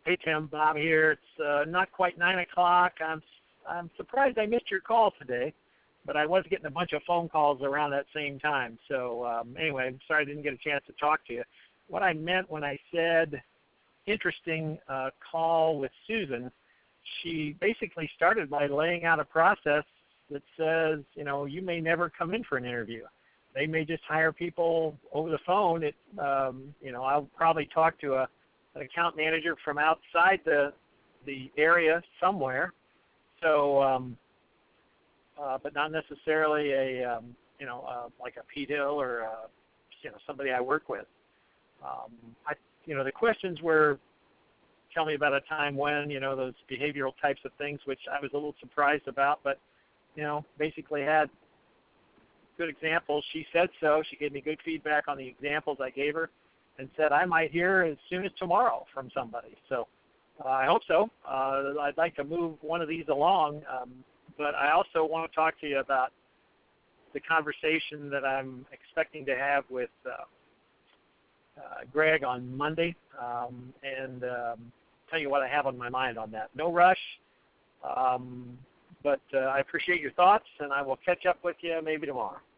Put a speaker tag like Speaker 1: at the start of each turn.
Speaker 1: Hey, Tim, Bob here. It's not quite 9 o'clock. I'm surprised I missed your call today, but I was getting a bunch of phone calls around that same time. So anyway, I'm sorry I didn't get a chance to talk to you. What I meant when I said interesting call with Susan, she basically started by laying out a process that says, you may never come in for an interview. They may just hire people over the phone. I'll probably talk to an account manager from outside the area somewhere. So, but not necessarily like a Pete Hill or somebody I work with. The questions were, tell me about a time when, those behavioral types of things, which I was a little surprised about, but basically had good examples. She said so. She gave me good feedback on the examples I gave her and said I might hear as soon as tomorrow from somebody. So I hope so. I'd like to move one of these along, but I also want to talk to you about the conversation that I'm expecting to have with Greg on Monday, and tell you what I have on my mind on that. No rush, but I appreciate your thoughts, and I will catch up with you maybe tomorrow.